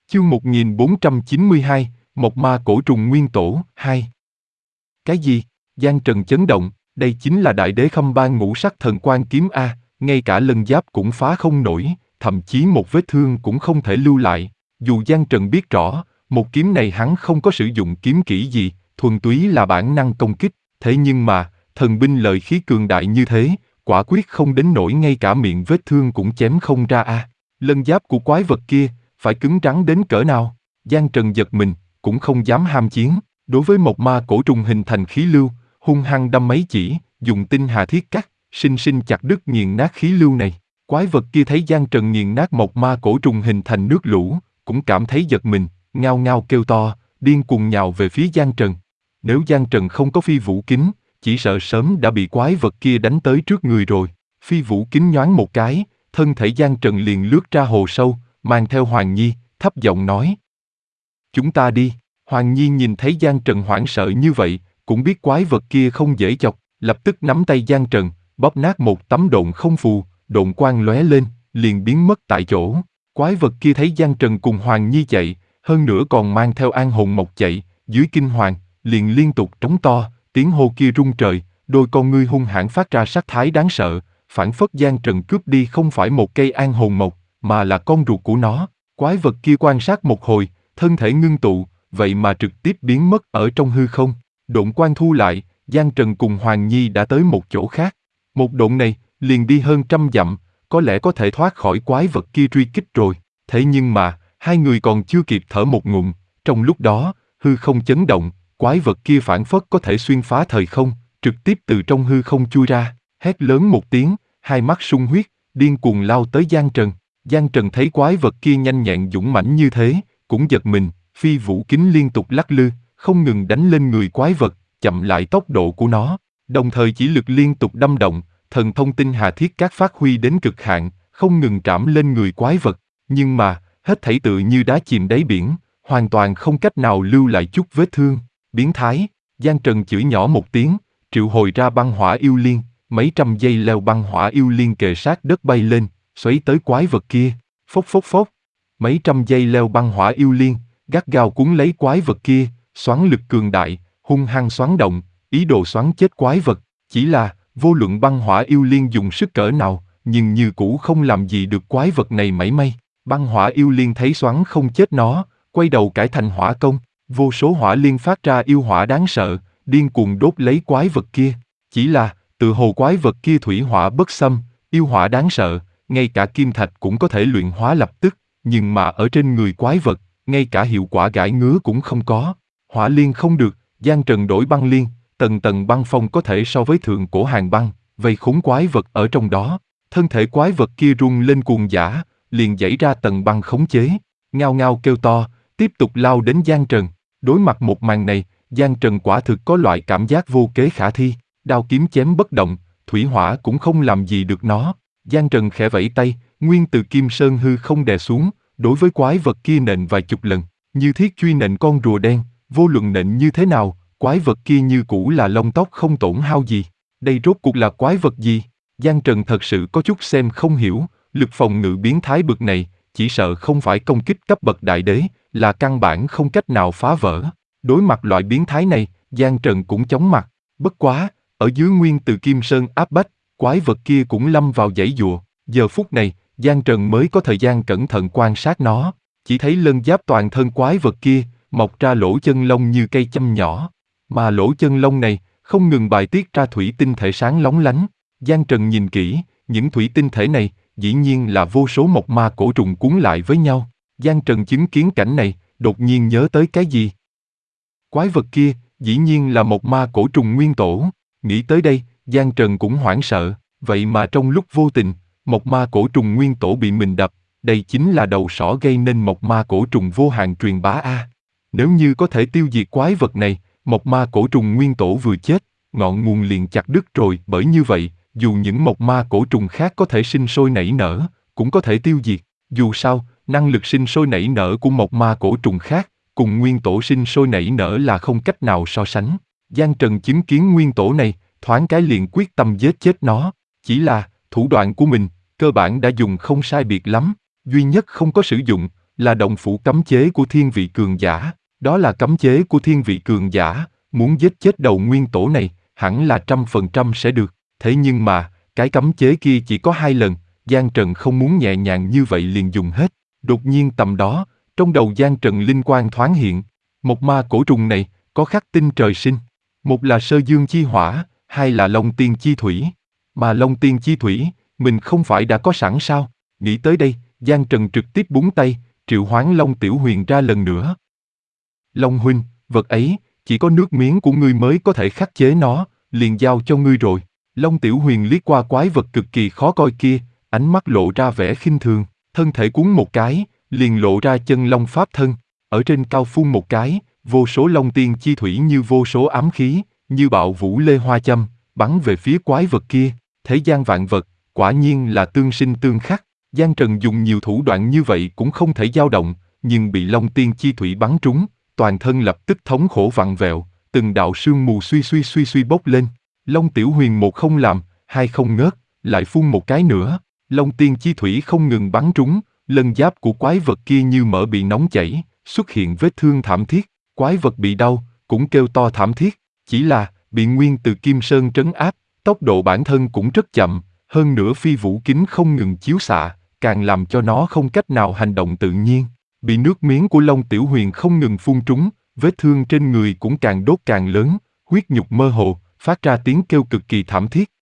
Chương 1492, Mộc Ma Cổ Trùng Nguyên Tổ, 2. Cái gì? Giang Trần chấn động, đây chính là đại đế Khâm Ban Ngũ Sắc Thần Quang Kiếm A, ngay cả lân giáp cũng phá không nổi, thậm chí một vết thương cũng không thể lưu lại. Dù Giang Trần biết rõ, một kiếm này hắn không có sử dụng kiếm kỹ gì, thuần túy là bản năng công kích, thế nhưng mà, thần binh lợi khí cường đại như thế, quả quyết không đến nỗi ngay cả miệng vết thương cũng chém không ra a. Lân giáp của quái vật kia, phải cứng rắn đến cỡ nào? Giang Trần giật mình, cũng không dám ham chiến. Đối với một ma cổ trùng hình thành khí lưu, hung hăng đâm mấy chỉ, dùng tinh hà thiết cắt, sinh sinh chặt đứt nghiền nát khí lưu này. Quái vật kia thấy Giang Trần nghiền nát một ma cổ trùng hình thành nước lũ, cũng cảm thấy giật mình, ngao ngao kêu to, điên cuồng nhào về phía Giang Trần. Nếu Giang Trần không có phi vũ kính, chỉ sợ sớm đã bị quái vật kia đánh tới trước người rồi. Phi vũ kính nhoáng một cái, thân thể Giang Trần liền lướt ra hồ sâu, mang theo Hoàng Nhi, thấp giọng nói. Chúng ta đi. Hoàng Nhi nhìn thấy Giang Trần hoảng sợ như vậy, cũng biết quái vật kia không dễ chọc, lập tức nắm tay Giang Trần, bóp nát một tấm độn không phù, độn quang lóe lên, liền biến mất tại chỗ. Quái vật kia thấy Giang Trần cùng Hoàng Nhi chạy, hơn nữa còn mang theo An Hồn Mộc chạy, dưới kinh hoàng, liền liên tục trống to, tiếng hô kia rung trời, đôi con ngươi hung hãn phát ra sắc thái đáng sợ, phảng phất Giang Trần cướp đi không phải một cây An Hồn Mộc, mà là con ruột của nó. Quái vật kia quan sát một hồi, thân thể ngưng tụ, vậy mà trực tiếp biến mất ở trong hư không. Độn quang thu lại, Giang Trần cùng Hoàng Nhi đã tới một chỗ khác. Một độn này, liền đi hơn 100 dặm, có lẽ có thể thoát khỏi quái vật kia truy kích rồi. Thế nhưng mà, hai người còn chưa kịp thở một ngụm, trong lúc đó, hư không chấn động, quái vật kia phảng phất có thể xuyên phá thời không, trực tiếp từ trong hư không chui ra, hét lớn một tiếng, hai mắt sung huyết, điên cuồng lao tới Giang Trần. Giang Trần thấy quái vật kia nhanh nhẹn dũng mãnh như thế, cũng giật mình, phi vũ kính liên tục lắc lư, không ngừng đánh lên người quái vật, chậm lại tốc độ của nó, đồng thời chỉ lực liên tục đâm động, thần thông tinh hà thiết cát phát huy đến cực hạn, không ngừng trảm lên người quái vật, nhưng mà, hết thảy tự như đá chìm đáy biển, hoàn toàn không cách nào lưu lại chút vết thương. Biến thái, Giang Trần chửi nhỏ một tiếng, triệu hồi ra băng hỏa yêu liên, mấy trăm dây leo băng hỏa yêu liên kề sát đất bay lên, xoáy tới quái vật kia, phốc phốc phốc, mấy trăm dây leo băng hỏa yêu liên, gắt gao cuốn lấy quái vật kia, xoắn lực cường đại, hung hăng xoắn động, ý đồ xoắn chết quái vật. Chỉ là, vô luận băng hỏa yêu liên dùng sức cỡ nào, nhưng như cũ không làm gì được quái vật này mảy may. Băng hỏa yêu liên thấy xoắn không chết nó, quay đầu cải thành hỏa công, vô số hỏa liên phát ra yêu hỏa đáng sợ, điên cuồng đốt lấy quái vật kia. Chỉ là, tự hồ quái vật kia thủy hỏa bất xâm, yêu hỏa đáng sợ, ngay cả kim thạch cũng có thể luyện hóa lập tức, nhưng mà ở trên người quái vật, ngay cả hiệu quả gãi ngứa cũng không có. Hỏa liên không được, Giang Trần đổi băng liên, tầng tầng băng phong có thể so với thượng cổ hàng băng, vây khốn quái vật ở trong đó. Thân thể quái vật kia rung lên cuồng dã, liền giãy ra tầng băng khống chế, ngao ngao kêu to, tiếp tục lao đến Giang Trần. Đối mặt một màn này, Giang Trần quả thực có loại cảm giác vô kế khả thi, đao kiếm chém bất động, thủy hỏa cũng không làm gì được nó. Giang Trần khẽ vẫy tay, nguyên từ kim sơn hư không đè xuống, đối với quái vật kia nện vài chục lần, như thiết truy nện con rùa đen, vô luận nện như thế nào, quái vật kia như cũ là lông tóc không tổn hao gì. Đây rốt cuộc là quái vật gì? Giang Trần thật sự có chút xem không hiểu, lực phòng ngự biến thái bực này, chỉ sợ không phải công kích cấp bậc đại đế, là căn bản không cách nào phá vỡ. Đối mặt loại biến thái này, Giang Trần cũng chóng mặt, bất quá, ở dưới nguyên từ kim sơn áp bách, quái vật kia cũng lâm vào giãy giụa. Giờ phút này, Giang Trần mới có thời gian cẩn thận quan sát nó, chỉ thấy lân giáp toàn thân quái vật kia, mọc ra lỗ chân lông như cây châm nhỏ, mà lỗ chân lông này, không ngừng bài tiết ra thủy tinh thể sáng lóng lánh. Giang Trần nhìn kỹ, những thủy tinh thể này, dĩ nhiên là vô số mộc ma cổ trùng cuốn lại với nhau. Giang Trần chứng kiến cảnh này, đột nhiên nhớ tới cái gì? Quái vật kia, dĩ nhiên là mộc ma cổ trùng nguyên tổ. Nghĩ tới đây, Giang Trần cũng hoảng sợ, vậy mà trong lúc vô tình, mộc ma cổ trùng nguyên tổ bị mình đập, đây chính là đầu sỏ gây nên mộc ma cổ trùng vô hạn truyền bá a. Nếu như có thể tiêu diệt quái vật này, mộc ma cổ trùng nguyên tổ vừa chết, ngọn nguồn liền chặt đứt rồi. Bởi như vậy, dù những mộc ma cổ trùng khác có thể sinh sôi nảy nở, cũng có thể tiêu diệt. Dù sao, năng lực sinh sôi nảy nở của mộc ma cổ trùng khác, cùng nguyên tổ sinh sôi nảy nở là không cách nào so sánh. Giang Trần chứng kiến nguyên tổ này, thoáng cái liền quyết tâm giết chết nó. Chỉ là, thủ đoạn của mình, cơ bản đã dùng không sai biệt lắm, duy nhất không có sử dụng, là động phủ cấm chế của thiên vị cường giả. Đó là cấm chế của thiên vị cường giả, muốn giết chết đầu nguyên tổ này, hẳn là 100% sẽ được. Thế nhưng mà, cái cấm chế kia chỉ có 2 lần, Giang Trần không muốn nhẹ nhàng như vậy liền dùng hết. Đột nhiên tầm đó, trong đầu Giang Trần linh quang thoáng hiện, một ma cổ trùng này, có khắc tinh trời sinh. Một là sơ dương chi hỏa, hai là long tiên chi thủy. Mà long tiên chi thủy, mình không phải đã có sẵn sao? Nghĩ tới đây, Giang Trần trực tiếp búng tay, triệu hoán Long Tiểu Huyền ra lần nữa. Long huynh, vật ấy, chỉ có nước miếng của ngươi mới có thể khắc chế nó, liền giao cho ngươi rồi. Long Tiểu Huyền liếc qua quái vật cực kỳ khó coi kia, ánh mắt lộ ra vẻ khinh thường, thân thể cuốn một cái, liền lộ ra chân long pháp thân, ở trên cao phun một cái, vô số long tiên chi thủy như vô số ám khí, như bạo vũ lê hoa châm, bắn về phía quái vật kia. Thế gian vạn vật, quả nhiên là tương sinh tương khắc. Giang Trần dùng nhiều thủ đoạn như vậy cũng không thể dao động, nhưng bị long tiên chi thủy bắn trúng, toàn thân lập tức thống khổ vặn vẹo, từng đạo sương mù suy suy bốc lên. Long Tiểu Huyền một không làm, hai không ngớt, lại phun một cái nữa. Long tiên chi thủy không ngừng bắn trúng, lân giáp của quái vật kia như mỡ bị nóng chảy, xuất hiện vết thương thảm thiết. Quái vật bị đau, cũng kêu to thảm thiết, chỉ là bị nguyên từ Kim Sơn trấn áp, tốc độ bản thân cũng rất chậm, hơn nữa phi vũ kính không ngừng chiếu xạ, càng làm cho nó không cách nào hành động tự nhiên. Bị nước miếng của Long Tiểu Huyền không ngừng phun trúng, vết thương trên người cũng càng đốt càng lớn, huyết nhục mơ hồ, phát ra tiếng kêu cực kỳ thảm thiết.